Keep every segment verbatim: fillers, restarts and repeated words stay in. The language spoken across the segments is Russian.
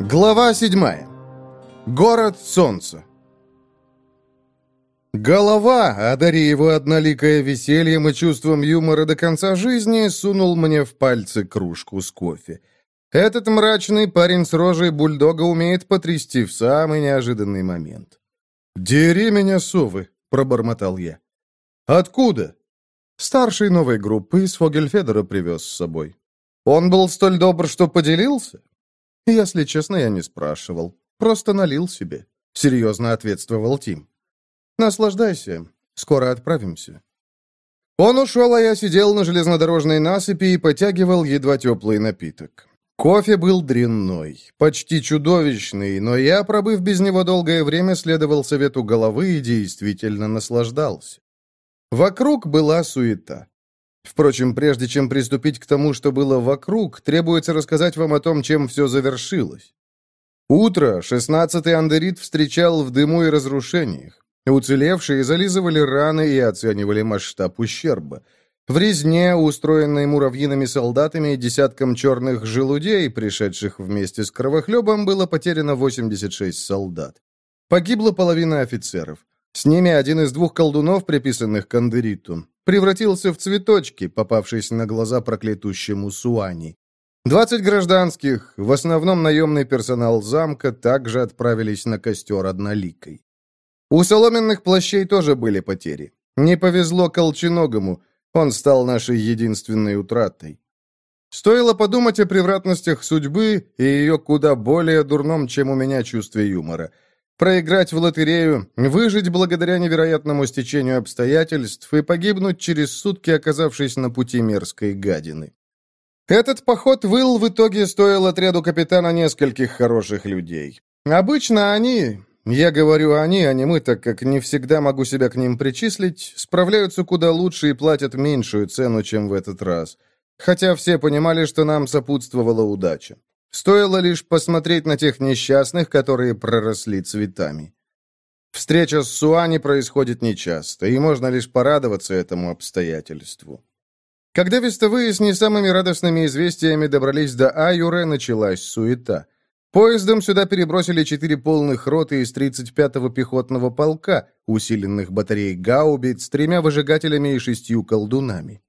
Глава седьмая. Город солнца. Голова, одари его одноликое весельем и чувством юмора до конца жизни, сунул мне в пальцы кружку с кофе. Этот мрачный парень с рожей бульдога умеет потрясти в самый неожиданный момент. «Дери меня, совы!» — пробормотал я. «Откуда?» Старший новой группы из Фогельфедера привез с собой. Он был столь добр, что поделился? Если честно, я не спрашивал. Просто налил себе. Серьезно ответствовал Тим. Наслаждайся. Скоро отправимся. Он ушел, а я сидел на железнодорожной насыпи и потягивал едва теплый напиток. Кофе был дрянной, почти чудовищный, но я, пробыв без него долгое время, следовал совету головы и действительно наслаждался. Вокруг была суета. Впрочем, прежде чем приступить к тому, что было вокруг, требуется рассказать вам о том, чем все завершилось. Утро шестнадцатый Андерит встречал в дыму и разрушениях. Уцелевшие зализывали раны и оценивали масштаб ущерба. В резне, устроенной муравьиными солдатами и десятком черных желудей, пришедших вместе с кровохлебом, было потеряно восемьдесят шесть солдат. Погибла половина офицеров. С ними один из двух колдунов, приписанных к Андериту, превратился в цветочки, попавшись на глаза проклятущему Суани. Двадцать гражданских, в основном наемный персонал замка, также отправились на костер одноликой. У соломенных плащей тоже были потери. Не повезло Колченогому, он стал нашей единственной утратой. Стоило подумать о превратностях судьбы и ее куда более дурном, чем у меня, чувстве юмора. Проиграть в лотерею, выжить благодаря невероятному стечению обстоятельств и погибнуть через сутки, оказавшись на пути мерзкой гадины. Этот поход в Ил в итоге стоил отряду капитана нескольких хороших людей. Обычно они, я говорю они, а не мы, так как не всегда могу себя к ним причислить, справляются куда лучше и платят меньшую цену, чем в этот раз. Хотя все понимали, что нам сопутствовала удача. Стоило лишь посмотреть на тех несчастных, которые проросли цветами. Встреча с Суани происходит нечасто, и можно лишь порадоваться этому обстоятельству. Когда вестовые с не самыми радостными известиями добрались до Аюре, началась суета. Поездом сюда перебросили четыре полных роты из тридцать пятого пехотного полка, усиленных батарей гаубиц, тремя выжигателями и шестью колдунами.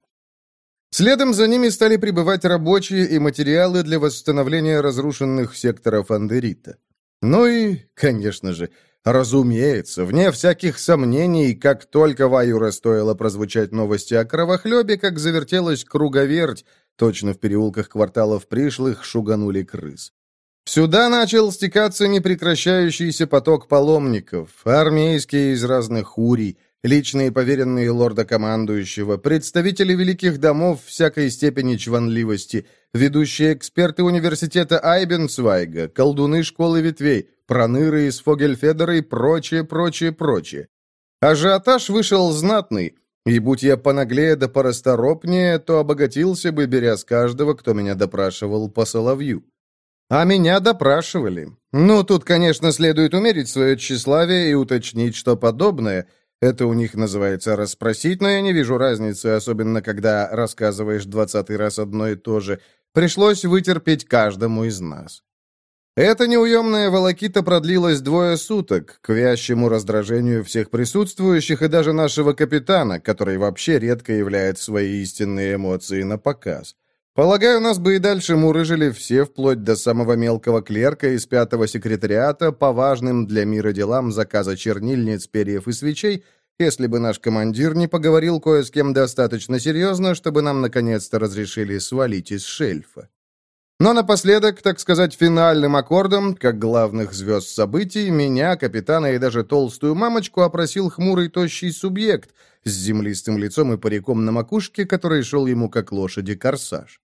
Следом за ними стали прибывать рабочие и материалы для восстановления разрушенных секторов Андерита. Ну и, конечно же, разумеется, вне всяких сомнений, как только в Аюре стоило прозвучать новости о кровохлебе, как завертелась круговерть, точно в переулках кварталов пришлых шуганули крыс. Сюда начал стекаться непрекращающийся поток паломников, армейские из разных урий, личные поверенные лорда-командующего, представители великих домов всякой степени чванливости, ведущие эксперты университета Айбенцвайга, колдуны школы ветвей, проныры из Фогельфедера и прочее, прочее, прочее. Ажиотаж вышел знатный, и будь я понаглее да порасторопнее, то обогатился бы, беря с каждого, кто меня допрашивал, по соловью. А меня допрашивали. Ну, тут, конечно, следует умерить свое тщеславие и уточнить, что подобное — это у них называется расспросить, но я не вижу разницы, особенно когда рассказываешь двадцатый раз одно и то же. Пришлось вытерпеть каждому из нас. Эта неуемная волокита продлилась двое суток, к вящему раздражению всех присутствующих и даже нашего капитана, который вообще редко являет свои истинные эмоции на показ. Полагаю, нас бы и дальше мурыжили все, вплоть до самого мелкого клерка из пятого секретариата, по важным для мира делам заказа чернильниц, перьев и свечей, если бы наш командир не поговорил кое с кем достаточно серьезно, чтобы нам наконец-то разрешили свалить из шельфа. Но напоследок, так сказать, финальным аккордом, как главных звезд событий, меня, капитана и даже толстую мамочку опросил хмурый тощий субъект с землистым лицом и париком на макушке, который шел ему как лошади корсаж.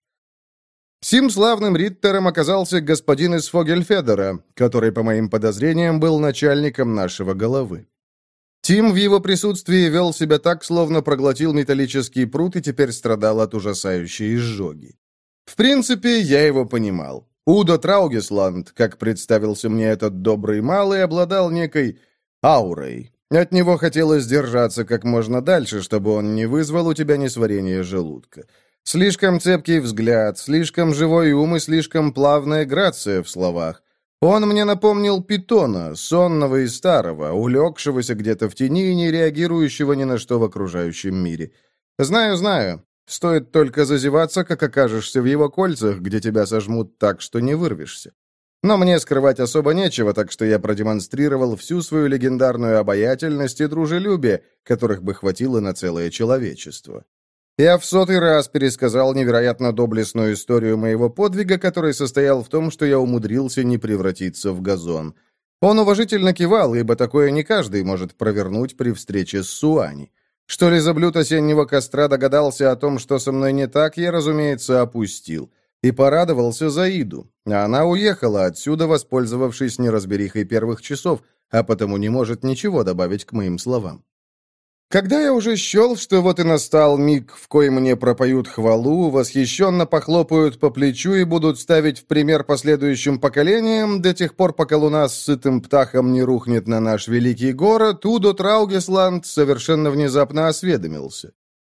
Сим славным риттером оказался господин из Фогельфедера, который, по моим подозрениям, был начальником нашего головы. Тим в его присутствии вел себя так, словно проглотил металлический прут и теперь страдал от ужасающей изжоги. В принципе, я его понимал. Удо Траугесланд, как представился мне этот добрый малый, обладал некой аурой. От него хотелось держаться как можно дальше, чтобы он не вызвал у тебя несварение желудка. Слишком цепкий взгляд, слишком живой ум и слишком плавная грация в словах. Он мне напомнил питона, сонного и старого, улегшегося где-то в тени и не реагирующего ни на что в окружающем мире. Знаю, знаю. Стоит только зазеваться, как окажешься в его кольцах, где тебя сожмут так, что не вырвешься. Но мне скрывать особо нечего, так что я продемонстрировал всю свою легендарную обаятельность и дружелюбие, которых бы хватило на целое человечество. Я в сотый раз пересказал невероятно доблестную историю моего подвига, который состоял в том, что я умудрился не превратиться в газон. Он уважительно кивал, ибо такое не каждый может провернуть при встрече с Суани. Что лизоблюд осеннего костра догадался о том, что со мной не так, я, разумеется, опустил. И порадовался за Иду. А она уехала отсюда, воспользовавшись неразберихой первых часов, а потому не может ничего добавить к моим словам. Когда я уже счел, что вот и настал миг, в коем мне пропоют хвалу, восхищенно похлопают по плечу и будут ставить в пример последующим поколениям, до тех пор, пока луна с сытым птахом не рухнет на наш великий город, Удо Траугесланд совершенно внезапно осведомился.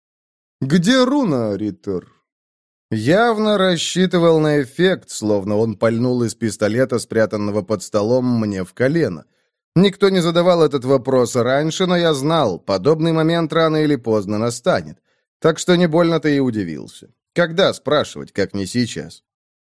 «Где руна, Риттер?» Явно рассчитывал на эффект, словно он пальнул из пистолета, спрятанного под столом, мне в колено. Никто не задавал этот вопрос раньше, но я знал, подобный момент рано или поздно настанет. Так что не больно-то и удивился. Когда спрашивать, как не сейчас?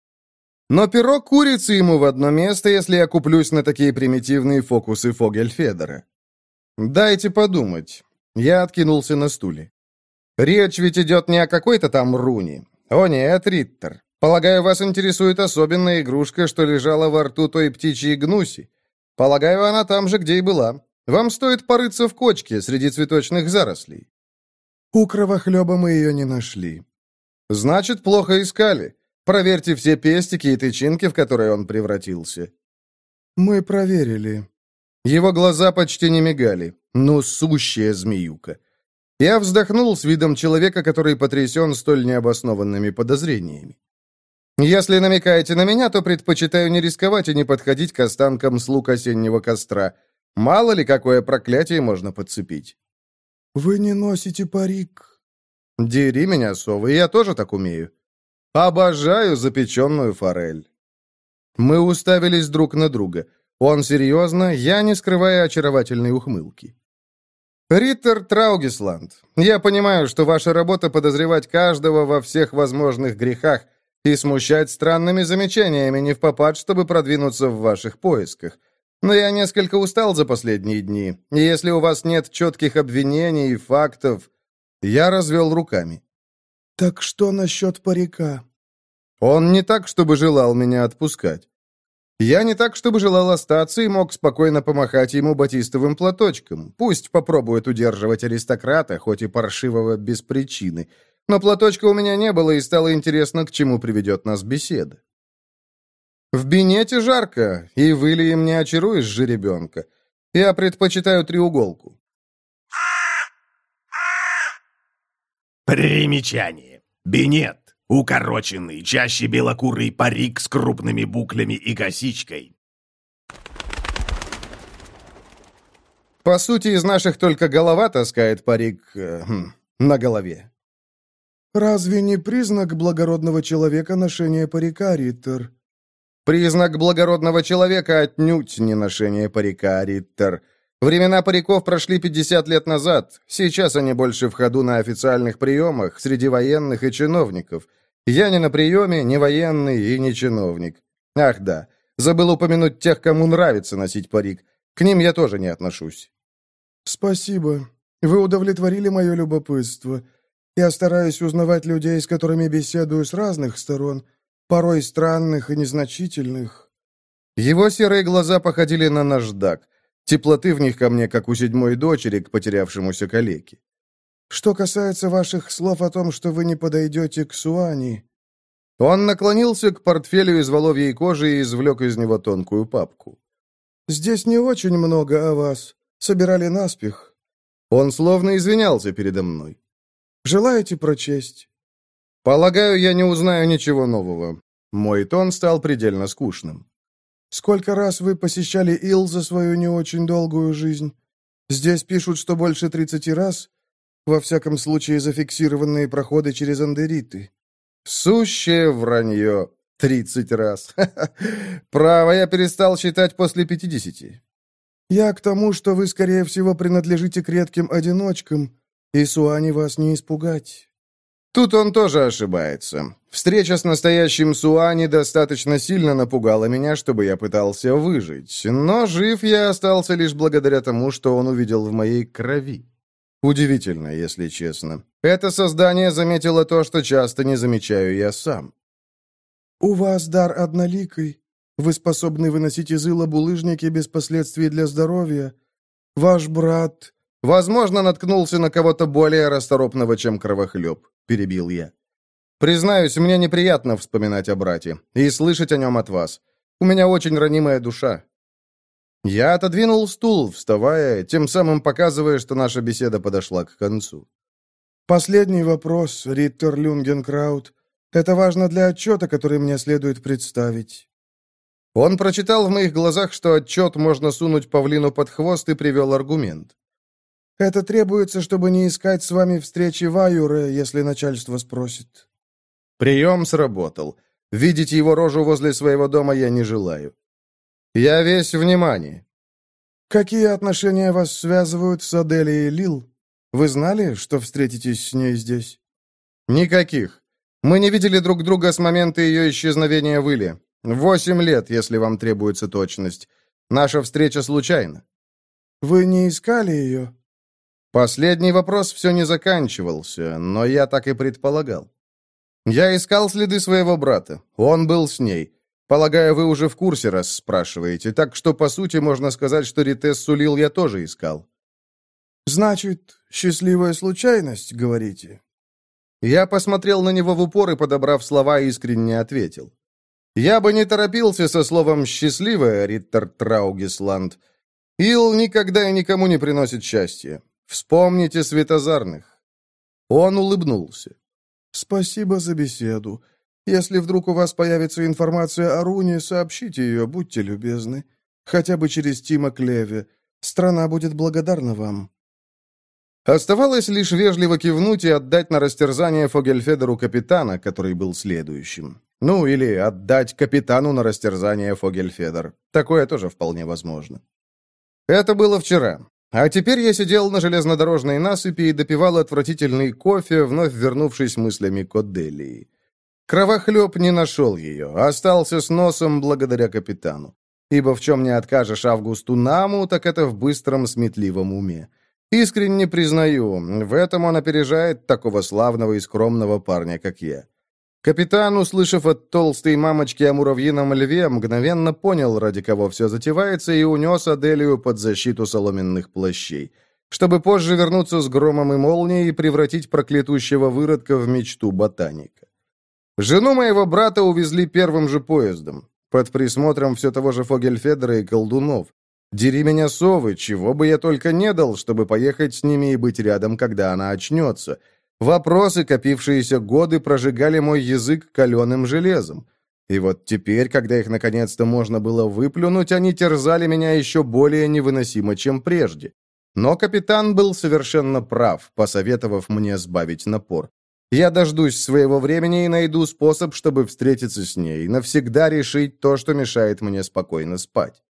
Но пирог курицы ему в одно место, если я куплюсь на такие примитивные фокусы Фогельфедера. Дайте подумать. Я откинулся на стуле. Речь ведь идет не о какой-то там руне. «О нет, Риттер. Полагаю, вас интересует особенная игрушка, что лежала во рту той птичьей гнуси. Полагаю, она там же, где и была. Вам стоит порыться в кочке среди цветочных зарослей». «У кровохлеба мы ее не нашли». «Значит, плохо искали. Проверьте все пестики и тычинки, в которые он превратился». «Мы проверили». Его глаза почти не мигали. Ну, сущая змеюка. Я вздохнул с видом человека, который потрясен столь необоснованными подозрениями. «Если намекаете на меня, то предпочитаю не рисковать и не подходить к останкам слуг осеннего костра. Мало ли, какое проклятие можно подцепить». «Вы не носите парик». «Дери меня, совы, я тоже так умею. Обожаю запеченную форель». Мы уставились друг на друга. Он серьезно, я не скрывая очаровательной ухмылки. «Риттер Траугесланд, я понимаю, что ваша работа подозревать каждого во всех возможных грехах и смущать странными замечаниями не впопад, чтобы продвинуться в ваших поисках. Но я несколько устал за последние дни, и если у вас нет четких обвинений и фактов...» Я развел руками. «Так что насчет парика?» Он не так, чтобы желал меня отпускать. Я не так, чтобы желал остаться и мог спокойно помахать ему батистовым платочком. Пусть попробует удерживать аристократа, хоть и паршивого без причины. Но платочка у меня не было, и стало интересно, к чему приведет нас беседа. В бинете жарко, и вылием не очаруешь жеребенка. Я предпочитаю треуголку. Примечание. Бинет. Укороченный, чаще белокурый парик с крупными буклями и косичкой. По сути, из наших только голова таскает парик э, хм, на голове. «Разве не признак благородного человека ношение парика, Риттер?» «Признак благородного человека отнюдь не ношение парика, Риттер. Времена париков прошли пятьдесят лет назад. Сейчас они больше в ходу на официальных приемах, среди военных и чиновников. Я не на приеме, не военный и не чиновник. Ах да, забыл упомянуть тех, кому нравится носить парик. К ним я тоже не отношусь». «Спасибо. Вы удовлетворили мое любопытство. Я стараюсь узнавать людей, с которыми беседую с разных сторон, порой странных и незначительных». Его серые глаза походили на наждак. Теплоты в них ко мне, как у седьмой дочери к потерявшемуся калеке. «Что касается ваших слов о том, что вы не подойдете к Суани...» Он наклонился к портфелю из воловьей кожи и извлек из него тонкую папку. «Здесь не очень много о вас. Собирали наспех». Он словно извинялся передо мной. «Желаете прочесть?» «Полагаю, я не узнаю ничего нового». Мой тон стал предельно скучным. «Сколько раз вы посещали Ил за свою не очень долгую жизнь? Здесь пишут, что больше тридцати раз. Во всяком случае, зафиксированные проходы через андериты». «Сущее вранье. Тридцать раз. Право, я перестал считать после пятидесяти. Я к тому, что вы, скорее всего, принадлежите к редким одиночкам, и Суани вас не испугать. Тут он тоже ошибается. Встреча с настоящим Суани достаточно сильно напугала меня, чтобы я пытался выжить, но жив я остался лишь благодаря тому, что он увидел в моей крови. Удивительно, если честно. Это создание заметило то, что часто не замечаю я сам. «У вас дар одноликой. Вы способны выносить из ила булыжники без последствий для здоровья. Ваш брат...» «Возможно, наткнулся на кого-то более расторопного, чем Кровохлеб», — перебил я. «Признаюсь, мне неприятно вспоминать о брате и слышать о нем от вас. У меня очень ранимая душа». Я отодвинул стул, вставая, тем самым показывая, что наша беседа подошла к концу. «Последний вопрос, Риттер Люнгенкраут. Это важно для отчета, который мне следует представить». Он прочитал в моих глазах, что отчет можно сунуть павлину под хвост, и привел аргумент. «Это требуется, чтобы не искать с вами встречи в Аюре, если начальство спросит». Прием сработал. Видеть его рожу возле своего дома я не желаю. Я весь внимание. «Какие отношения вас связывают с Аделией Лил? Вы знали, что встретитесь с ней здесь?» «Никаких. Мы не видели друг друга с момента ее исчезновения в Иле. Восемь лет, если вам требуется точность. Наша встреча случайна». «Вы не искали ее?» Последний вопрос все не заканчивался, но я так и предполагал. Я искал следы своего брата. Он был с ней. Полагаю, вы уже в курсе, раз спрашиваете, так что, по сути, можно сказать, что Ритессу Лил я тоже искал. «Значит, счастливая случайность, говорите?» Я посмотрел на него в упор и, подобрав слова, искренне ответил. «Я бы не торопился со словом «счастливая», Риттер Траугисланд. Ил никогда и никому не приносит счастья. Вспомните Светозарных». Он улыбнулся. «Спасибо за беседу. Если вдруг у вас появится информация о Руне, сообщите ее, будьте любезны. Хотя бы через Тима Клеви. Страна будет благодарна вам». Оставалось лишь вежливо кивнуть и отдать на растерзание Фогельфедеру капитана, который был следующим. Ну, или отдать капитану на растерзание Фогельфедер. Такое тоже вполне возможно. Это было вчера. А теперь я сидел на железнодорожной насыпи и допивал отвратительный кофе, вновь вернувшись мыслями к Оделии. Кровохлеб не нашел ее, остался с носом благодаря капитану. Ибо в чем не откажешь Августу Наму, так это в быстром сметливом уме. Искренне признаю, в этом он опережает такого славного и скромного парня, как я. Капитан, услышав от толстой мамочки о муравьином льве, мгновенно понял, ради кого все затевается, и унес Аделию под защиту соломенных плащей, чтобы позже вернуться с громом и молнией и превратить проклятущего выродка в мечту ботаника. Жену моего брата увезли первым же поездом, под присмотром все того же Фогельфедера и колдунов. Дери меня, совы, чего бы я только не дал, чтобы поехать с ними и быть рядом, когда она очнется. Вопросы, копившиеся годы, прожигали мой язык каленым железом. И вот теперь, когда их наконец-то можно было выплюнуть, они терзали меня еще более невыносимо, чем прежде. Но капитан был совершенно прав, посоветовав мне сбавить напор. Я дождусь своего времени и найду способ, чтобы встретиться с ней, навсегда решить то, что мешает мне спокойно спать.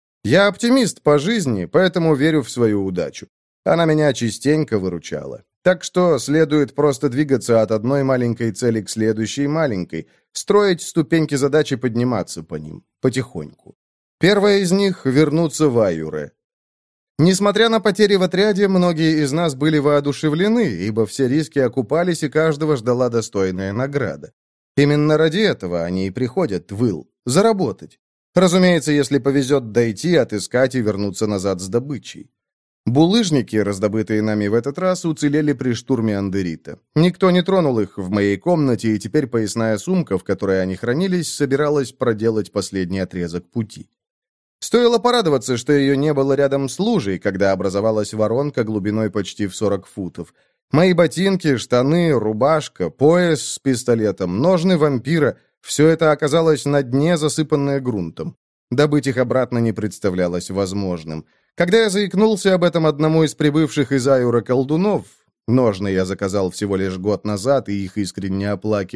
Я оптимист по жизни, поэтому верю в свою удачу. Она меня частенько выручала. Так что следует просто двигаться от одной маленькой цели к следующей маленькой, строить ступеньки задач и подниматься по ним, потихоньку. Первая из них — вернуться в Аюре. Несмотря на потери в отряде, многие из нас были воодушевлены, ибо все риски окупались, и каждого ждала достойная награда. Именно ради этого они и приходят в Ил — заработать. Разумеется, если повезет дойти, отыскать и вернуться назад с добычей. Булыжники, раздобытые нами в этот раз, уцелели при штурме Андерита. Никто не тронул их в моей комнате, и теперь поясная сумка, в которой они хранились, собиралась проделать последний отрезок пути. Стоило порадоваться, что ее не было рядом с лужей, когда образовалась воронка глубиной почти в сорок футов. Мои ботинки, штаны, рубашка, пояс с пистолетом, ножны вампира — все это оказалось на дне, засыпанное грунтом. Добыть их обратно не представлялось возможным. Когда я заикнулся об этом одному из прибывших из Аюра колдунов, ножны я заказал всего лишь год назад и их искренне оплакивал,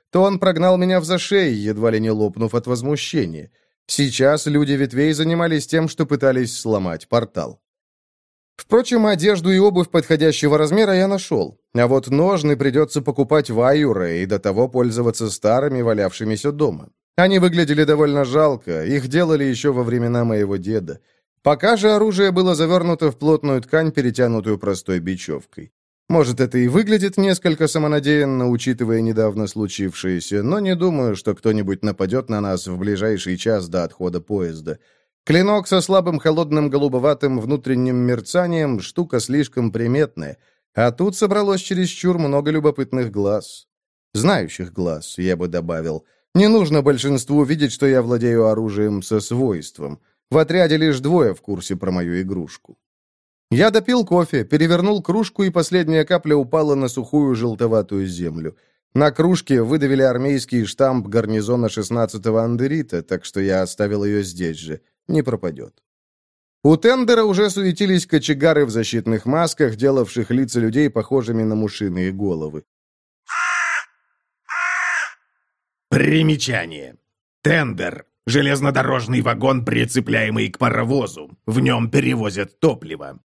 то он прогнал меня в зашей, едва ли не лопнув от возмущения. Сейчас люди ветвей занимались тем, что пытались сломать портал. Впрочем, одежду и обувь подходящего размера я нашел. А вот ножны придется покупать в Аюре и до того пользоваться старыми, валявшимися дома. Они выглядели довольно жалко, их делали еще во времена моего деда. Пока же оружие было завернуто в плотную ткань, перетянутую простой бечевкой. Может, это и выглядит несколько самонадеянно, учитывая недавно случившееся, но не думаю, что кто-нибудь нападет на нас в ближайший час до отхода поезда. Клинок со слабым холодным голубоватым внутренним мерцанием — штука слишком приметная, а тут собралось чересчур много любопытных глаз. Знающих глаз, я бы добавил. Не нужно большинству видеть, что я владею оружием со свойством. В отряде лишь двое в курсе про мою игрушку. Я допил кофе, перевернул кружку, и последняя капля упала на сухую желтоватую землю. На кружке выдавили армейский штамп гарнизона шестнадцатого Андерита, так что я оставил ее здесь же. Не пропадет. У тендера уже суетились кочегары в защитных масках, делавших лица людей похожими на мушиные головы. Примечание. Тендер. Железнодорожный вагон, прицепляемый к паровозу. В нем перевозят топливо.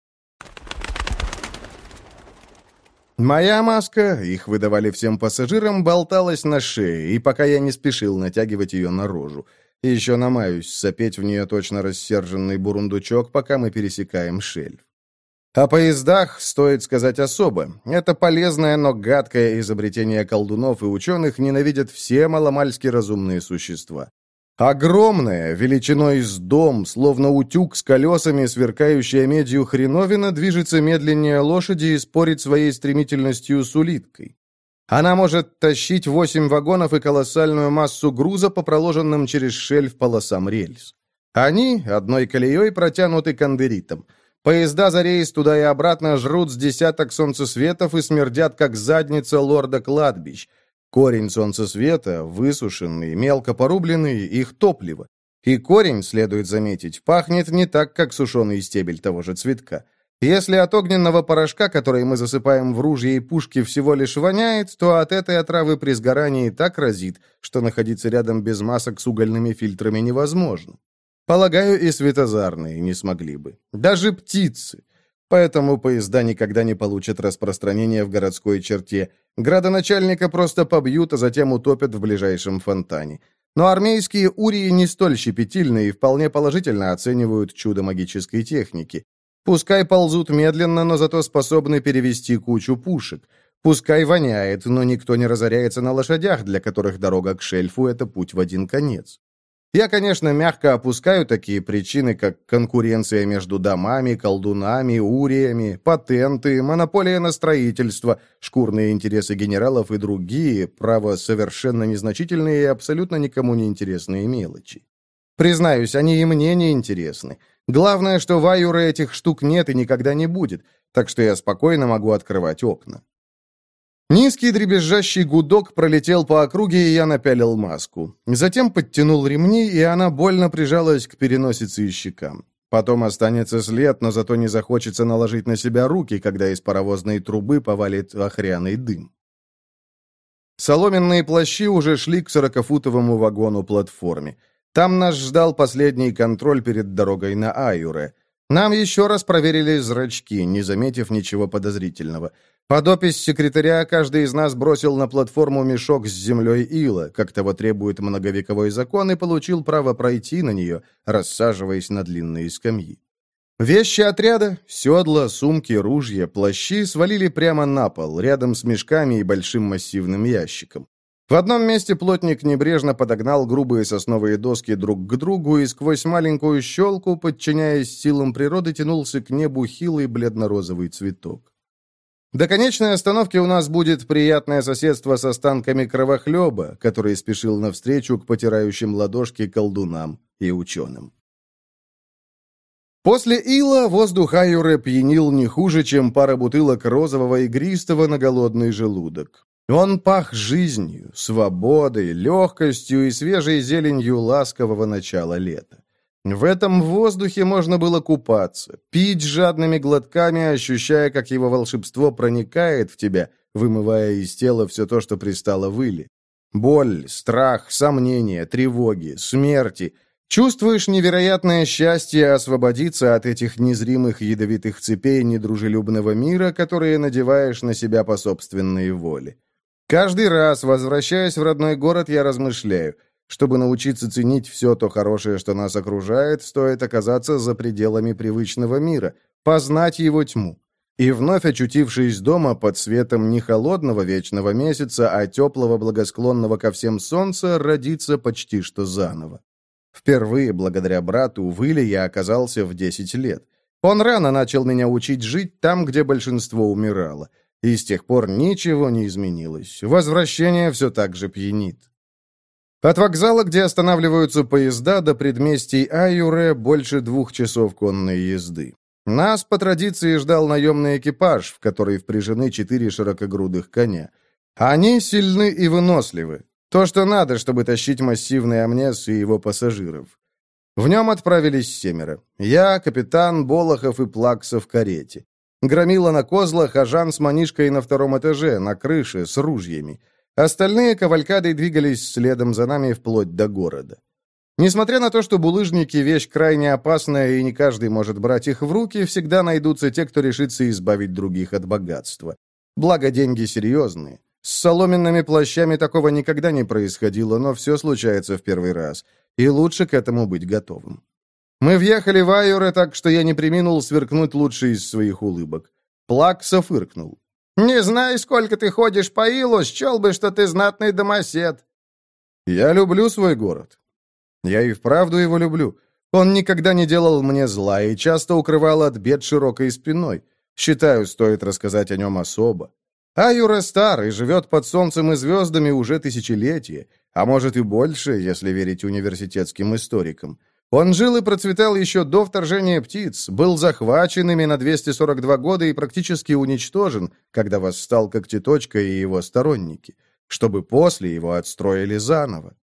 Моя маска, их выдавали всем пассажирам, болталась на шее, и пока я не спешил натягивать ее на рожу. Еще намаюсь сопеть в нее точно рассерженный бурундучок, пока мы пересекаем шельф. О поездах стоит сказать особо. Это полезное, но гадкое изобретение колдунов и ученых ненавидят все маломальски разумные существа. Огромная, величиной с дом, словно утюг с колесами, сверкающая медью хреновина, движется медленнее лошади и спорит своей стремительностью с улиткой. Она может тащить восемь вагонов и колоссальную массу груза по проложенным через шельф полосам рельс. Они одной колеей протянуты к андеритам. Поезда за рейс туда и обратно жрут с десяток солнцесветов и смердят, как задница лорда кладбищ. Корень солнцесвета, высушенный, мелко порубленный, их топливо. И корень, следует заметить, пахнет не так, как сушеный стебель того же цветка. Если от огненного порошка, который мы засыпаем в ружья и пушки, всего лишь воняет, то от этой отравы при сгорании так разит, что находиться рядом без масок с угольными фильтрами невозможно. Полагаю, и светозарные не смогли бы. Даже птицы. Поэтому поезда никогда не получат распространения в городской черте. Градоначальника просто побьют, а затем утопят в ближайшем фонтане. Но армейские урии не столь щепетильны и вполне положительно оценивают чудо магической техники. Пускай ползут медленно, но зато способны перевести кучу пушек. Пускай воняет, но никто не разоряется на лошадях, для которых дорога к шельфу — это путь в один конец. Я, конечно, мягко опускаю такие причины, как конкуренция между домами, колдунами, уриями, патенты, монополия на строительство, шкурные интересы генералов и другие, право, совершенно незначительные и абсолютно никому не интересные мелочи. Признаюсь, они и мне не интересны. Главное, что в Аюре этих штук нет и никогда не будет, так что я спокойно могу открывать окна. Низкий дребезжащий гудок пролетел по округе, и я напялил маску. Затем подтянул ремни, и она больно прижалась к переносице и щекам. Потом останется след, но зато не захочется наложить на себя руки, когда из паровозной трубы повалит охряный дым. Соломенные плащи уже шли к сорокафутовому вагону-платформе. Там нас ждал последний контроль перед дорогой на Аюре. Нам еще раз проверили зрачки, не заметив ничего подозрительного. Под опись секретаря каждый из нас бросил на платформу мешок с землей ила, как того требует многовековой закон, и получил право пройти на нее, рассаживаясь на длинные скамьи. Вещи отряда, седла, сумки, ружья, плащи свалили прямо на пол, рядом с мешками и большим массивным ящиком. В одном месте плотник небрежно подогнал грубые сосновые доски друг к другу и сквозь маленькую щелку, подчиняясь силам природы, тянулся к небу хилый бледно-розовый цветок. До конечной остановки у нас будет приятное соседство с останками кровохлеба, который спешил навстречу к потирающим ладошки колдунам и ученым. После ила воздух Аюры пьянил не хуже, чем пара бутылок розового игристого на голодный желудок. Он пах жизнью, свободой, легкостью и свежей зеленью ласкового начала лета. В этом воздухе можно было купаться, пить жадными глотками, ощущая, как его волшебство проникает в тебя, вымывая из тела все то, что пристало в иле. Боль, страх, сомнения, тревоги, смерти. Чувствуешь невероятное счастье освободиться от этих незримых ядовитых цепей недружелюбного мира, которые надеваешь на себя по собственной воле. Каждый раз, возвращаясь в родной город, я размышляю. Чтобы научиться ценить все то хорошее, что нас окружает, стоит оказаться за пределами привычного мира, познать его тьму. И вновь очутившись дома под светом не холодного вечного месяца, а теплого благосклонного ко всем солнца, родиться почти что заново. Впервые, благодаря брату, в Иле я оказался в десять лет. Он рано начал меня учить жить там, где большинство умирало. И с тех пор ничего не изменилось. Возвращение все так же пьянит. От вокзала, где останавливаются поезда, до предместий Аюре больше двух часов конной езды. Нас, по традиции, ждал наемный экипаж, в который впряжены четыре широкогрудых коня. Они сильны и выносливы. То, что надо, чтобы тащить массивный Амнес и его пассажиров. В нем отправились семеро. Я, капитан, Болохов и Плакса в карете. Громила на козлах, а Жан с Манишкой на втором этаже, на крыше, с ружьями. Остальные кавалькадой двигались следом за нами вплоть до города. Несмотря на то, что булыжники — вещь крайне опасная, и не каждый может брать их в руки, всегда найдутся те, кто решится избавить других от богатства. Благо, деньги серьезные. С соломенными плащами такого никогда не происходило, но все случается в первый раз, и лучше к этому быть готовым. Мы въехали в Аюре, так что я не преминул сверкнуть лучший из своих улыбок. Плакса фыркнул. «Не знаю, сколько ты ходишь по Илу, счел бы, что ты знатный домосед». «Я люблю свой город. Я и вправду его люблю. Он никогда не делал мне зла и часто укрывал от бед широкой спиной. Считаю, стоит рассказать о нем особо. Аюра стар и живет под солнцем и звездами уже тысячелетия, а может и больше, если верить университетским историкам. Он жил и процветал еще до вторжения птиц, был захвачен ими на двести сорок два года и практически уничтожен, когда восстал Когтеточка и его сторонники, чтобы после его отстроили заново.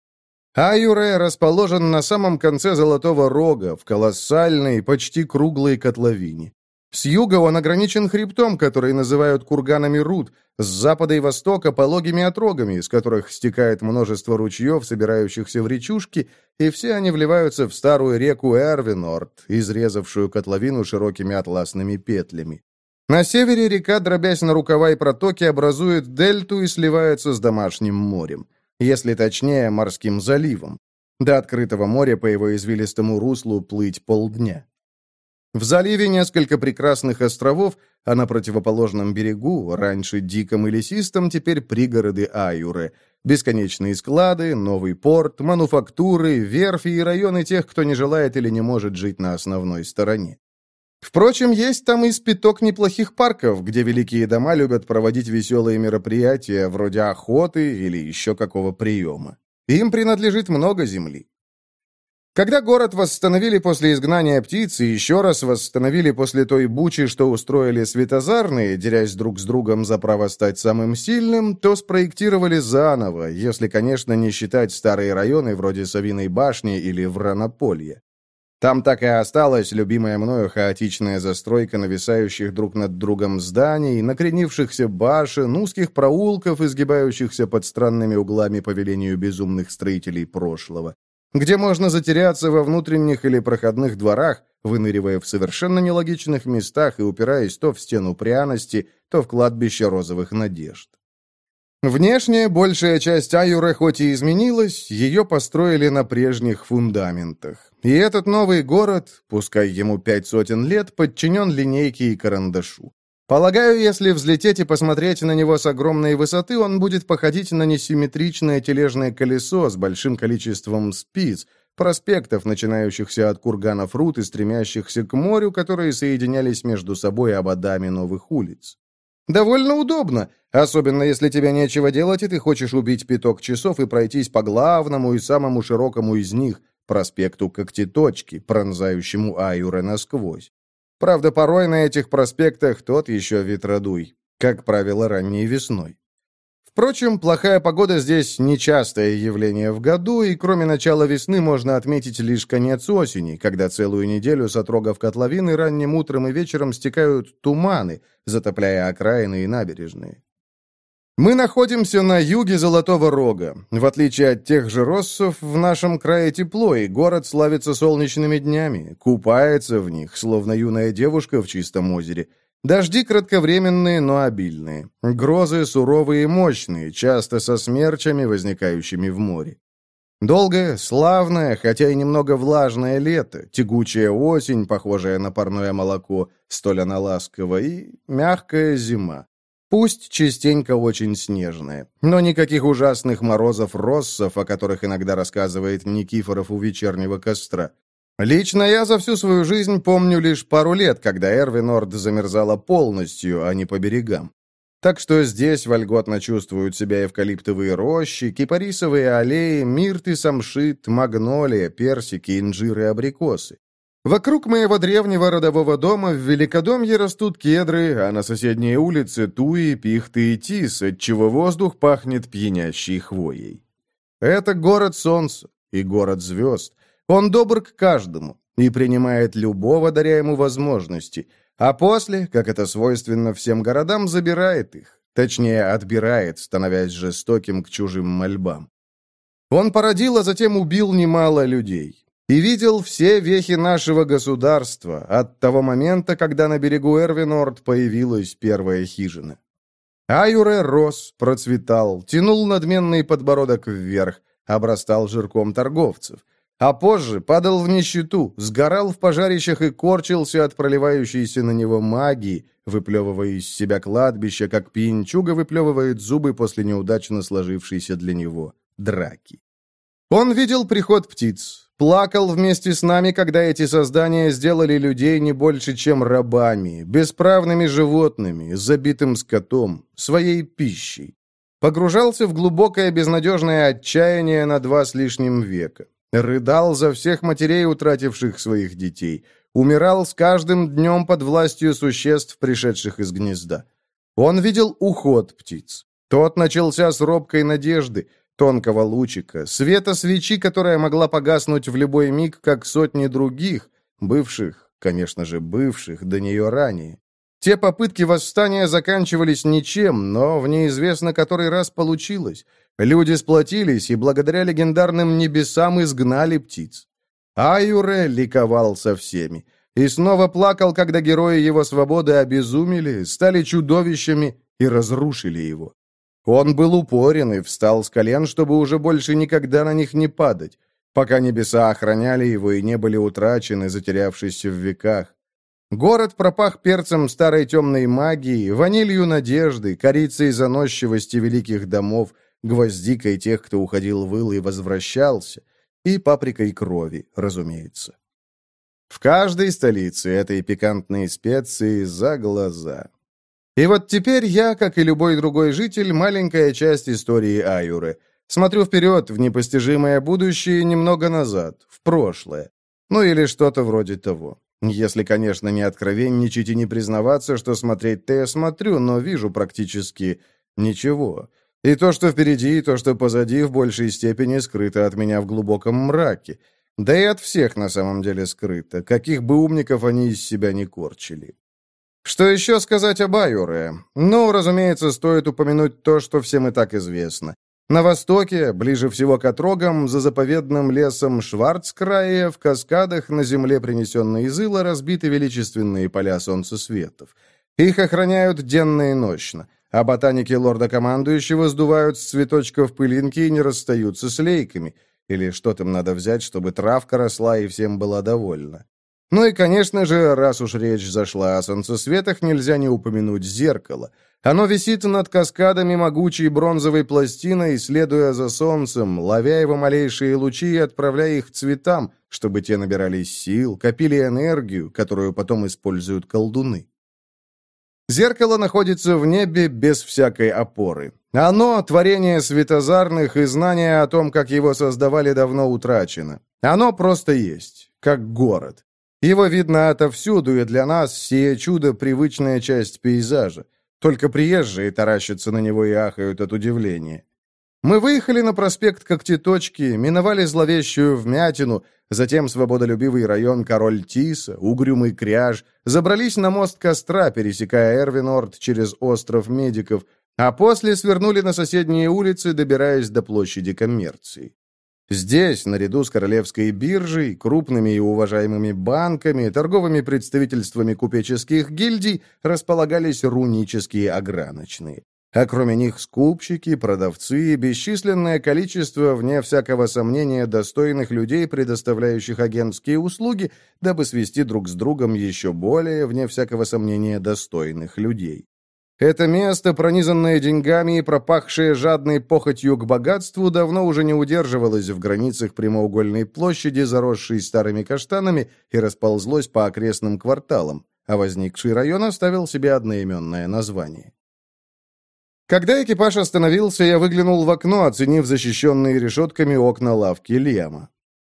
Аюре расположен на самом конце Золотого Рога, в колоссальной, почти круглой котловине. С юга он ограничен хребтом, который называют курганами Руд, с запада и востока пологими отрогами, из которых стекает множество ручьев, собирающихся в речушки, и все они вливаются в старую реку Эрвинорд, изрезавшую котловину широкими атласными петлями. На севере река, дробясь на рукава и протоки, образует дельту и сливается с домашним морем, если точнее, морским заливом. До открытого моря по его извилистому руслу плыть полдня. В заливе несколько прекрасных островов, а на противоположном берегу, раньше диком и лесистом, теперь пригороды Аюре. Бесконечные склады, новый порт, мануфактуры, верфи и районы тех, кто не желает или не может жить на основной стороне. Впрочем, есть там и спиток неплохих парков, где великие дома любят проводить веселые мероприятия, вроде охоты или еще какого приема. Им принадлежит много земли. Когда город восстановили после изгнания птиц и еще раз восстановили после той бучи, что устроили светозарные, дерясь друг с другом за право стать самым сильным, то спроектировали заново, если, конечно, не считать старые районы вроде Савиной башни или Вранополья. Там так и осталась любимая мною хаотичная застройка нависающих друг над другом зданий, накренившихся башен, узких проулков, изгибающихся под странными углами по велению безумных строителей прошлого, где можно затеряться во внутренних или проходных дворах, выныривая в совершенно нелогичных местах и упираясь то в стену пряности, то в кладбище розовых надежд. Внешне большая часть Аюре хоть и изменилась, ее построили на прежних фундаментах. И этот новый город, пускай ему пять сотен лет, подчинен линейке и карандашу. Полагаю, если взлететь и посмотреть на него с огромной высоты, он будет походить на несимметричное тележное колесо с большим количеством спиц, проспектов, начинающихся от курганов Руд и стремящихся к морю, которые соединялись между собой ободами новых улиц. Довольно удобно, особенно если тебе нечего делать, и ты хочешь убить пяток часов и пройтись по главному и самому широкому из них, проспекту Когтеточки, пронзающему Аюре насквозь. Правда, порой на этих проспектах тот еще ветродуй, как правило, ранней весной. Впрочем, плохая погода здесь нечастое явление в году, и кроме начала весны можно отметить лишь конец осени, когда целую неделю с отрогов котловины ранним утром и вечером стекают туманы, затопляя окраины и набережные. Мы находимся на юге Золотого Рога. В отличие от тех же россов, в нашем крае тепло, и город славится солнечными днями, купается в них, словно юная девушка в чистом озере. Дожди кратковременные, но обильные. Грозы суровые и мощные, часто со смерчами, возникающими в море. Долгое, славное, хотя и немного влажное лето, тягучая осень, похожая на парное молоко, столь она ласкова, и мягкая зима. Пусть частенько очень снежная, но никаких ужасных морозов-россов, о которых иногда рассказывает Никифоров у вечернего костра. Лично я за всю свою жизнь помню лишь пару лет, когда Эрвинорд замерзала полностью, а не по берегам. Так что здесь вольготно чувствуют себя эвкалиптовые рощи, кипарисовые аллеи, мирты, самшит, магнолия, персики, инжиры и абрикосы. Вокруг моего древнего родового дома в Великодомье растут кедры, а на соседней улице туи, пихты и тис, отчего воздух пахнет пьянящей хвоей. Это город солнца и город звезд. Он добр к каждому и принимает любого, даря ему возможности, а после, как это свойственно всем городам, забирает их, точнее, отбирает, становясь жестоким к чужим мольбам. Он породил, а затем убил немало людей. И видел все вехи нашего государства от того момента, когда на берегу Эрвинорд появилась первая хижина. Аюре рос, процветал, тянул надменный подбородок вверх, обрастал жирком торговцев, а позже падал в нищету, сгорал в пожарищах и корчился от проливающейся на него магии, выплевывая из себя кладбище, как пьянчуга выплевывает зубы после неудачно сложившейся для него драки. Он видел приход птиц, плакал вместе с нами, когда эти создания сделали людей не больше, чем рабами, бесправными животными, забитым скотом, своей пищей. Погружался в глубокое безнадежное отчаяние на два с лишним века. Рыдал за всех матерей, утративших своих детей. Умирал с каждым днем под властью существ, пришедших из гнезда. Он видел уход птиц. Тот начался с робкой надежды, тонкого лучика, света свечи, которая могла погаснуть в любой миг, как сотни других, бывших, конечно же, бывших до нее ранее. Те попытки восстания заканчивались ничем, но в неизвестно который раз получилось. Люди сплотились и благодаря легендарным небесам изгнали птиц. Аюре ликовал со всеми и снова плакал, когда герои его свободы обезумели, стали чудовищами и разрушили его. Он был упорен и встал с колен, чтобы уже больше никогда на них не падать, пока небеса охраняли его и не были утрачены, затерявшись в веках. Город пропах перцем старой темной магии, ванилью надежды, корицей заносчивости великих домов, гвоздикой тех, кто уходил в ил и возвращался, и паприкой крови, разумеется. В каждой столице этой пикантные специи за глаза. И вот теперь я, как и любой другой житель, маленькая часть истории Аюры. Смотрю вперед, в непостижимое будущее, немного назад, в прошлое. Ну или что-то вроде того. Если, конечно, не откровенничать и не признаваться, что смотреть-то я смотрю, но вижу практически ничего. И то, что впереди, и то, что позади, в большей степени скрыто от меня в глубоком мраке. Да и от всех на самом деле скрыто, каких бы умников они из себя не корчили. Что еще сказать об Аюре? Ну, разумеется, стоит упомянуть то, что всем и так известно. На востоке, ближе всего к отрогам, за заповедным лесом Шварцкрая, в каскадах на земле, принесенной из ила, разбиты величественные поля солнцесветов. Их охраняют денно и нощно, а ботаники лорда-командующего сдувают с цветочков пылинки и не расстаются с лейками, или что там надо взять, чтобы травка росла и всем была довольна. Ну и, конечно же, раз уж речь зашла о солнцесветах, нельзя не упомянуть зеркало. Оно висит над каскадами могучей бронзовой пластиной, следуя за солнцем, ловя его малейшие лучи и отправляя их цветам, чтобы те набирались сил, копили энергию, которую потом используют колдуны. Зеркало находится в небе без всякой опоры. Оно — творение светозарных, и знание о том, как его создавали, давно утрачено. Оно просто есть, как город. Его видно отовсюду, и для нас сие чудо — привычная часть пейзажа. Только приезжие таращатся на него и ахают от удивления. Мы выехали на проспект Когтеточки, миновали зловещую вмятину, затем свободолюбивый район Король Тиса, угрюмый Кряж, забрались на мост Костра, пересекая Эрвинорд через остров Медиков, а после свернули на соседние улицы, добираясь до площади коммерции. Здесь, наряду с Королевской биржей, крупными и уважаемыми банками, торговыми представительствами купеческих гильдий, располагались рунические ограночные. А кроме них скупщики, продавцы и бесчисленное количество, вне всякого сомнения, достойных людей, предоставляющих агентские услуги, дабы свести друг с другом еще более, вне всякого сомнения, достойных людей. Это место, пронизанное деньгами и пропахшее жадной похотью к богатству, давно уже не удерживалось в границах прямоугольной площади, заросшей старыми каштанами, и расползлось по окрестным кварталам, а возникший район оставил себе одноименное название. Когда экипаж остановился, я выглянул в окно, оценив защищенные решетками окна лавки Лиама.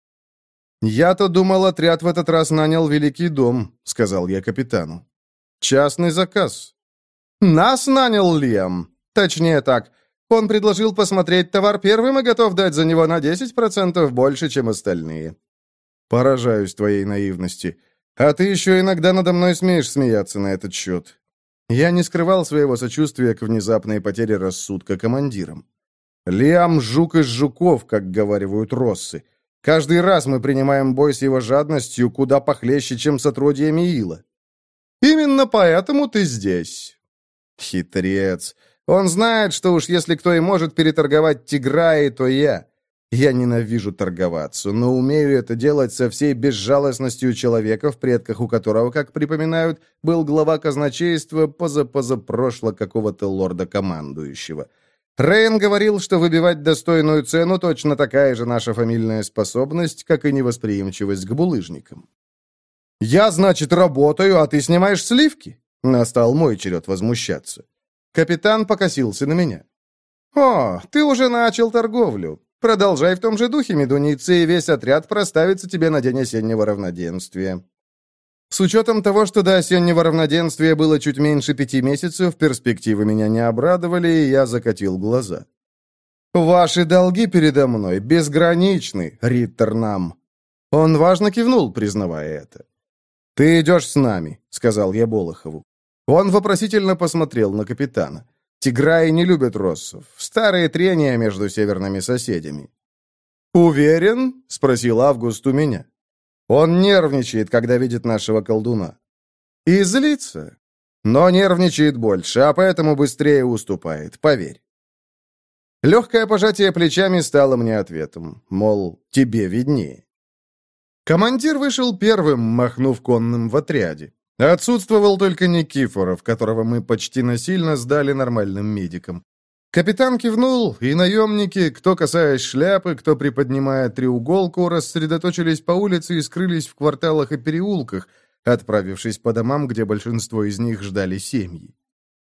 «Я-то думал, отряд в этот раз нанял Великий дом», — сказал я капитану. «Частный заказ». «Нас нанял Лиам. Точнее так. Он предложил посмотреть товар первым и готов дать за него на десять процентов больше, чем остальные». «Поражаюсь твоей наивности. А ты еще иногда надо мной смеешь смеяться на этот счет». Я не скрывал своего сочувствия к внезапной потере рассудка командиром. «Лиам — жук из жуков, как говаривают россы. Каждый раз мы принимаем бой с его жадностью куда похлеще, чем с отродьями Ила». «Именно поэтому ты здесь». Хитрец. Он знает, что уж если кто и может переторговать Тиграи, то я. Я ненавижу торговаться, но умею это делать со всей безжалостностью человека, в предках у которого, как припоминают, был глава казначейства позапозапрошло какого-то лорда-командующего. Рейн говорил, что выбивать достойную цену точно такая же наша фамильная способность, как и невосприимчивость к булыжникам. «Я, значит, работаю, а ты снимаешь сливки?» Настал мой черед возмущаться. Капитан покосился на меня. «О, ты уже начал торговлю. Продолжай в том же духе, медуница, и весь отряд проставится тебе на день осеннего равноденствия». С учетом того, что до осеннего равноденствия было чуть меньше пяти месяцев, перспективы меня не обрадовали, и я закатил глаза. «Ваши долги передо мной безграничны, Риттер Нам». Он важно кивнул, признавая это. «Ты идешь с нами», — сказал я Болохову. Он вопросительно посмотрел на капитана. Тиграи не любят россов. Старые трения между северными соседями. «Уверен?» — спросил Август у меня. Он нервничает, когда видит нашего колдуна. И злится. Но нервничает больше, а поэтому быстрее уступает, поверь. Легкое пожатие плечами стало мне ответом. Мол, тебе виднее. Командир вышел первым, махнув конным в отряде. Отсутствовал только Никифоров, которого мы почти насильно сдали нормальным медикам. Капитан кивнул, и наемники, кто касаясь шляпы, кто приподнимая треуголку, рассредоточились по улице и скрылись в кварталах и переулках, отправившись по домам, где большинство из них ждали семьи.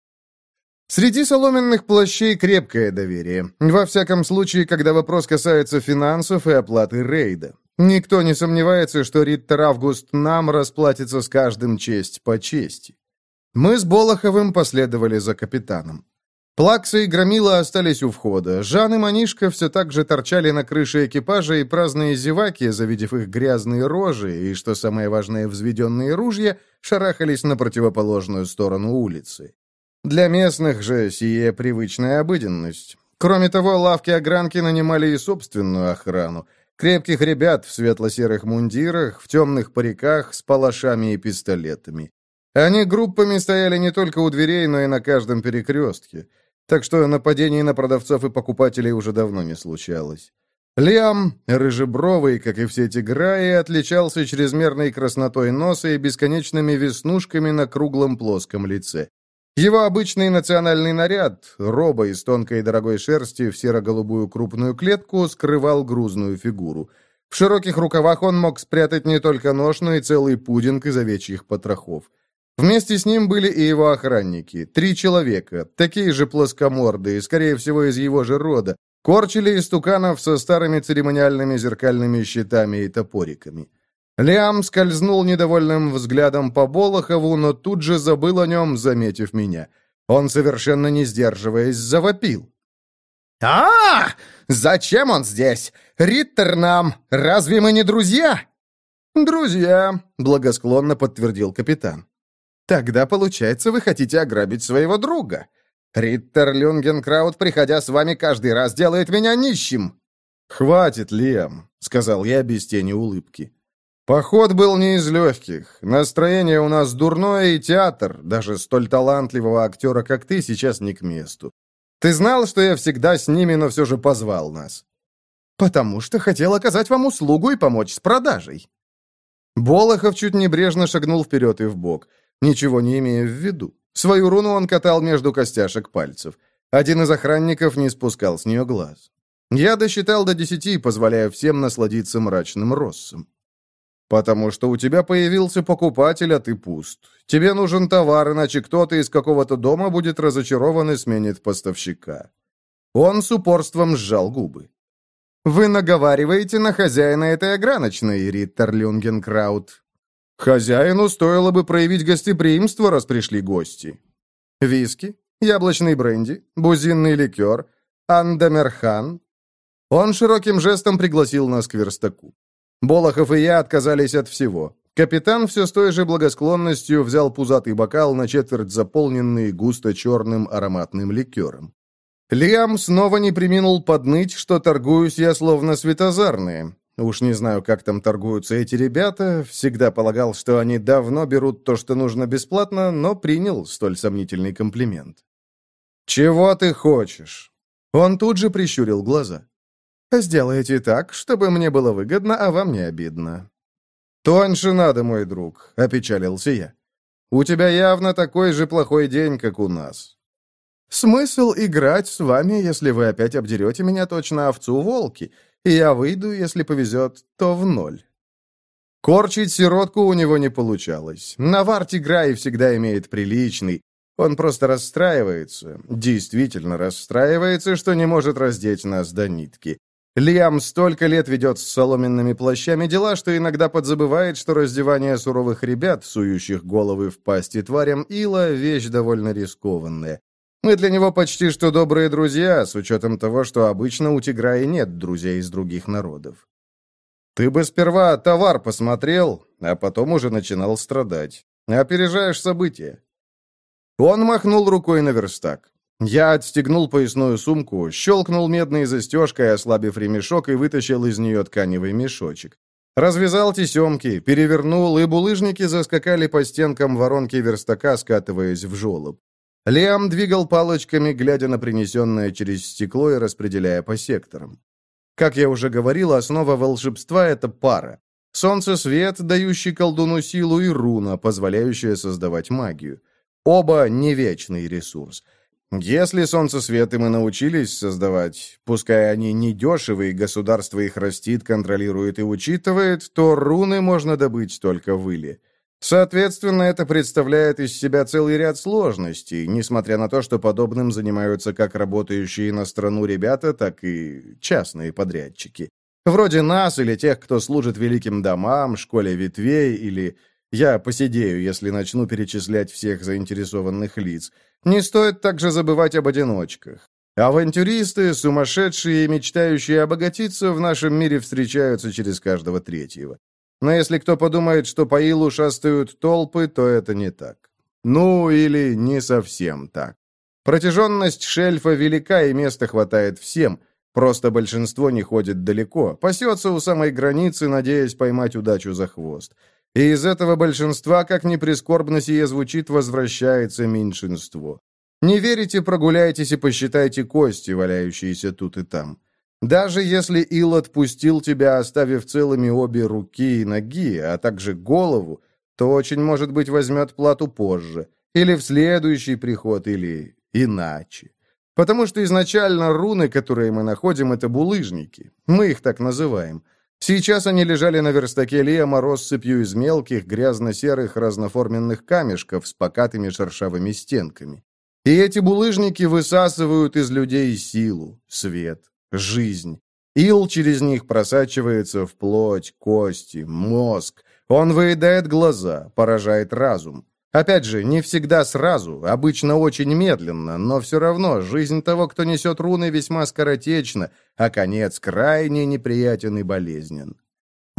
Среди соломенных плащей крепкое доверие. Во всяком случае, когда вопрос касается финансов и оплаты рейда. Никто не сомневается, что Риттер Август нам расплатится с каждым честь по чести. Мы с Болоховым последовали за капитаном. Плакса и Громила остались у входа. Жан и Манишка все так же торчали на крыше экипажа, и праздные зеваки, завидев их грязные рожи и, что самое важное, взведенные ружья, шарахались на противоположную сторону улицы. Для местных же сие привычная обыденность. Кроме того, лавки-огранки нанимали и собственную охрану. Крепких ребят в светло-серых мундирах, в темных париках, с палашами и пистолетами. Они группами стояли не только у дверей, но и на каждом перекрестке. Так что нападений на продавцов и покупателей уже давно не случалось. Лиам, рыжебровый, как и все тиграи, отличался чрезмерной краснотой носа и бесконечными веснушками на круглом плоском лице. Его обычный национальный наряд, роба из тонкой и дорогой шерсти в серо-голубую крупную клетку, скрывал грузную фигуру. В широких рукавах он мог спрятать не только нож, но и целый пудинг из овечьих потрохов. Вместе с ним были и его охранники, три человека, такие же плоскомордые, скорее всего, из его же рода, корчили истуканов со старыми церемониальными зеркальными щитами и топориками. Лиам скользнул недовольным взглядом по Болохову, но тут же забыл о нем, заметив меня. Он, совершенно не сдерживаясь, завопил. «А, зачем он здесь? Риттер Нам, разве мы не друзья?» «Друзья», — благосклонно подтвердил капитан. «Тогда, получается, вы хотите ограбить своего друга. Риттер Люнгенкраут, приходя с вами каждый раз, делает меня нищим!» «Хватит, Лиам», — сказал я без тени улыбки. «Поход был не из легких. Настроение у нас дурное, и театр, даже столь талантливого актера, как ты, сейчас не к месту. Ты знал, что я всегда с ними, но все же позвал нас?» «Потому что хотел оказать вам услугу и помочь с продажей». Болохов чуть небрежно шагнул вперед и вбок, ничего не имея в виду. Свою руну он катал между костяшек пальцев. Один из охранников не спускал с нее глаз. Я досчитал до десяти, позволяя всем насладиться мрачным россом. «Потому что у тебя появился покупатель, а ты пуст. Тебе нужен товар, иначе кто-то из какого-то дома будет разочарован и сменит поставщика». Он с упорством сжал губы. «Вы наговариваете на хозяина этой ограночной, Риттер Люнгенкраут. Хозяину стоило бы проявить гостеприимство, раз пришли гости. Виски, яблочный бренди, бузинный ликер, андамерхан». Он широким жестом пригласил нас к верстаку. Болохов и я отказались от всего. Капитан все с той же благосклонностью взял пузатый бокал, на четверть заполненный густо черным ароматным ликером. Лиам снова не преминул подныть, что торгуюсь я словно светозарные. Уж не знаю, как там торгуются эти ребята, всегда полагал, что они давно берут то, что нужно бесплатно, но принял столь сомнительный комплимент. «Чего ты хочешь?» Он тут же прищурил глаза. «Сделайте так, чтобы мне было выгодно, а вам не обидно». «Тоньше надо, мой друг», — опечалился я. «У тебя явно такой же плохой день, как у нас». «Смысл играть с вами, если вы опять обдерете меня точно овцу-волки, и я выйду, если повезет, то в ноль». Корчить сиротку у него не получалось. Навар Тиграй всегда имеет приличный. Он просто расстраивается, действительно расстраивается, что не может раздеть нас до нитки. Лиам столько лет ведет с соломенными плащами дела, что иногда подзабывает, что раздевание суровых ребят, сующих головы в пасти тварям ила, вещь довольно рискованная. Мы для него почти что добрые друзья, с учетом того, что обычно у Тиграя нет друзей из других народов. Ты бы сперва товар посмотрел, а потом уже начинал страдать. Опережаешь события. Он махнул рукой на верстак. Я отстегнул поясную сумку, щелкнул медной застежкой, ослабив ремешок, и вытащил из нее тканевый мешочек. Развязал тесемки, перевернул, и булыжники заскакали по стенкам воронки верстака, скатываясь в желоб. Лиам двигал палочками, глядя на принесенное через стекло и распределяя по секторам. Как я уже говорил, основа волшебства — это пара. Солнце-свет, дающий колдуну силу, и руна, позволяющая создавать магию. Оба не вечный ресурс. Если солнцесветы мы научились создавать, пускай они недешевы, и государство их растит, контролирует и учитывает, то руны можно добыть только в иле. Соответственно, это представляет из себя целый ряд сложностей, несмотря на то, что подобным занимаются как работающие на страну ребята, так и частные подрядчики. Вроде нас или тех, кто служит великим домам, школе ветвей, или... Я посидею, если начну перечислять всех заинтересованных лиц. Не стоит также забывать об одиночках. Авантюристы, сумасшедшие и мечтающие обогатиться в нашем мире встречаются через каждого третьего. Но если кто подумает, что по Илу шастают толпы, то это не так. Ну, или не совсем так. Протяженность шельфа велика, и места хватает всем. Просто большинство не ходит далеко, пасется у самой границы, надеясь поймать удачу за хвост. И из этого большинства, как ни прискорбно сие звучит, возвращается меньшинство. Не верите, прогуляйтесь и посчитайте кости, валяющиеся тут и там. Даже если Ил отпустил тебя, оставив целыми обе руки и ноги, а также голову, то очень, может быть, возьмет плату позже, или в следующий приход, или иначе. Потому что изначально руны, которые мы находим, это булыжники. Мы их так называем. Сейчас они лежали на верстаке Лиама россыпью из мелких, грязно-серых, разноформенных камешков с покатыми шершавыми стенками. И эти булыжники высасывают из людей силу, свет, жизнь. Ил через них просачивается в плоть, кости, мозг. Он выедает глаза, поражает разум. Опять же, не всегда сразу, обычно очень медленно, но все равно жизнь того, кто несет руны, весьма скоротечна, а конец крайне неприятен и болезнен.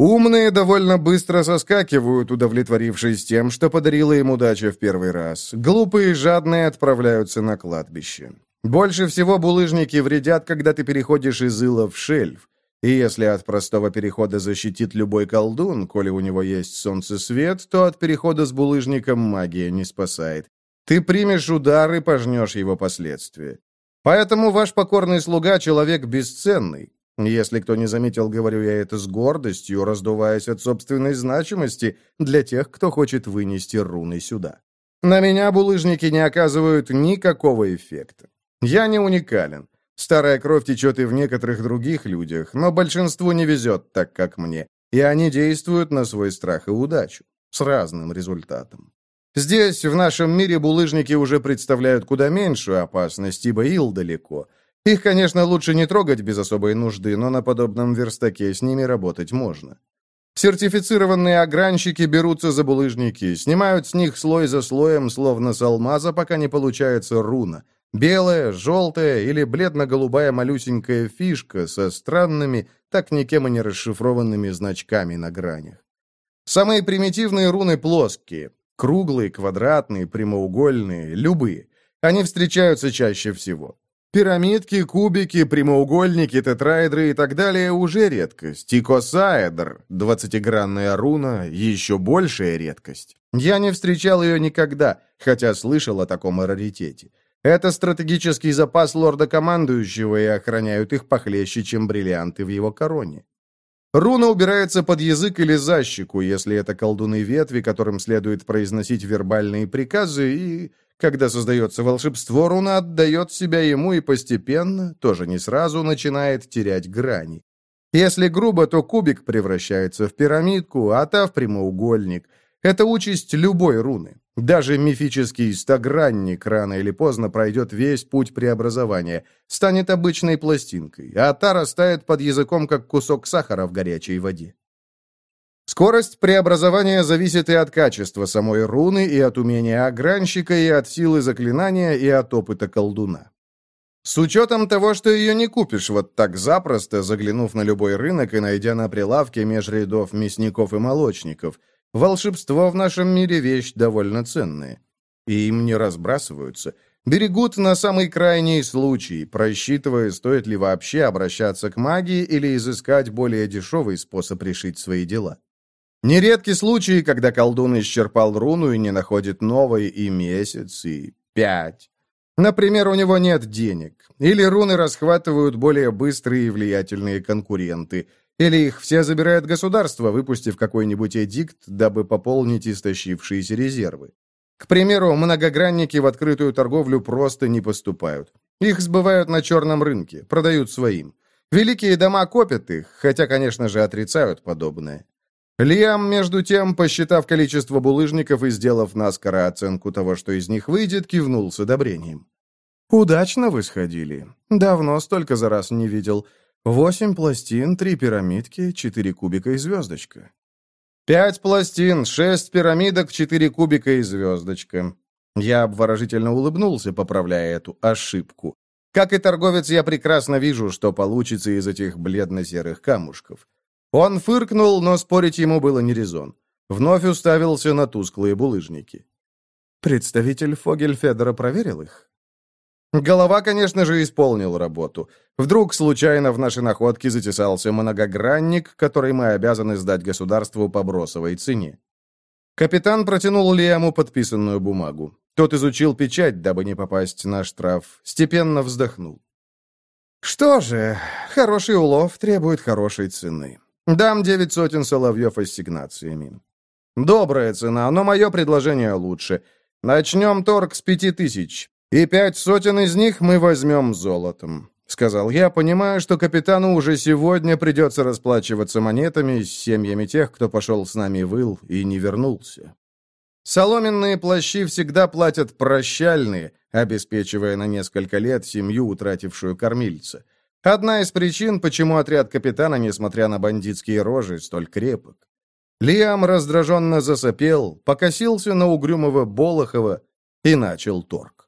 Умные довольно быстро соскакивают, удовлетворившись тем, что подарила им удача в первый раз. Глупые и жадные отправляются на кладбище. Больше всего булыжники вредят, когда ты переходишь из ила в шельф. И если от простого перехода защитит любой колдун, коли у него есть солнцесвет, то от перехода с булыжником магия не спасает. Ты примешь удар и пожнешь его последствия. Поэтому ваш покорный слуга — человек бесценный. Если кто не заметил, говорю я это с гордостью, раздуваясь от собственной значимости для тех, кто хочет вынести руны сюда. На меня булыжники не оказывают никакого эффекта. Я не уникален. Старая кровь течет и в некоторых других людях, но большинству не везет так, как мне, и они действуют на свой страх и удачу, с разным результатом. Здесь, в нашем мире, булыжники уже представляют куда меньшую опасность, ибо ил далеко. Их, конечно, лучше не трогать без особой нужды, но на подобном верстаке с ними работать можно. Сертифицированные огранщики берутся за булыжники, снимают с них слой за слоем, словно с алмаза, пока не получается руна. Белая, желтая или бледно-голубая малюсенькая фишка со странными, так никем и не расшифрованными значками на гранях. Самые примитивные руны плоские. Круглые, квадратные, прямоугольные, любые. Они встречаются чаще всего. Пирамидки, кубики, прямоугольники, тетраэдры и так далее уже редкость. И косаэдр, двадцатигранная руна, еще большая редкость. Я не встречал ее никогда, хотя слышал о таком раритете. Это стратегический запас лорда-командующего, и охраняют их похлеще, чем бриллианты в его короне. Руна убирается под язык или за щеку, если это колдуны ветви, которым следует произносить вербальные приказы, и, когда создается волшебство, руна отдает себя ему и постепенно, тоже не сразу, начинает терять грани. Если грубо, то кубик превращается в пирамидку, а та в прямоугольник. Это участь любой руны. Даже мифический стогранник рано или поздно пройдет весь путь преобразования, станет обычной пластинкой, а та растает под языком, как кусок сахара в горячей воде. Скорость преобразования зависит и от качества самой руны, и от умения огранщика, и от силы заклинания, и от опыта колдуна. С учетом того, что ее не купишь вот так запросто, заглянув на любой рынок и найдя на прилавке меж рядов мясников и молочников, волшебство в нашем мире вещь довольно ценная. И им не разбрасываются. Берегут на самый крайний случай, просчитывая, стоит ли вообще обращаться к магии или изыскать более дешевый способ решить свои дела. Нередки случаи, когда колдун исчерпал руну и не находит новой и месяц, и пять. Например, у него нет денег, или руны расхватывают более быстрые и влиятельные конкуренты, или их все забирает государство, выпустив какой-нибудь эдикт, дабы пополнить истощившиеся резервы. К примеру, многогранники в открытую торговлю просто не поступают. Их сбывают на черном рынке, продают своим. Великие дома копят их, хотя, конечно же, отрицают подобное. Лиам, между тем, посчитав количество булыжников и сделав наскоро оценку того, что из них выйдет, кивнул с одобрением. «Удачно вы сходили. Давно столько за раз не видел. Восемь пластин, три пирамидки, четыре кубика и звездочка». «Пять пластин, шесть пирамидок, четыре кубика и звездочка». Я обворожительно улыбнулся, поправляя эту ошибку. Как и торговец, я прекрасно вижу, что получится из этих бледно-серых камушков. Он фыркнул, но спорить ему было не резон. Вновь уставился на тусклые булыжники. Представитель Фогельфедера проверил их? Голова, конечно же, исполнил работу. Вдруг случайно в наши находки затесался многогранник, который мы обязаны сдать государству по бросовой цене. Капитан протянул Лиаму подписанную бумагу. Тот изучил печать, дабы не попасть на штраф, степенно вздохнул. «Что же, хороший улов требует хорошей цены. Дам девять сотен соловьев ассигнациями. Добрая цена, но мое предложение лучше. Начнем торг с пяти тысяч, и пять сотен из них мы возьмем золотом», — сказал я, понимая, что капитану уже сегодня придется расплачиваться монетами с семьями тех, кто пошел с нами в ил и не вернулся. Соломенные плащи всегда платят прощальные, обеспечивая на несколько лет семью, утратившую кормильца. Одна из причин, почему отряд капитана, несмотря на бандитские рожи, столь крепок. Лиам раздраженно засопел, покосился на угрюмого Болохова и начал торг.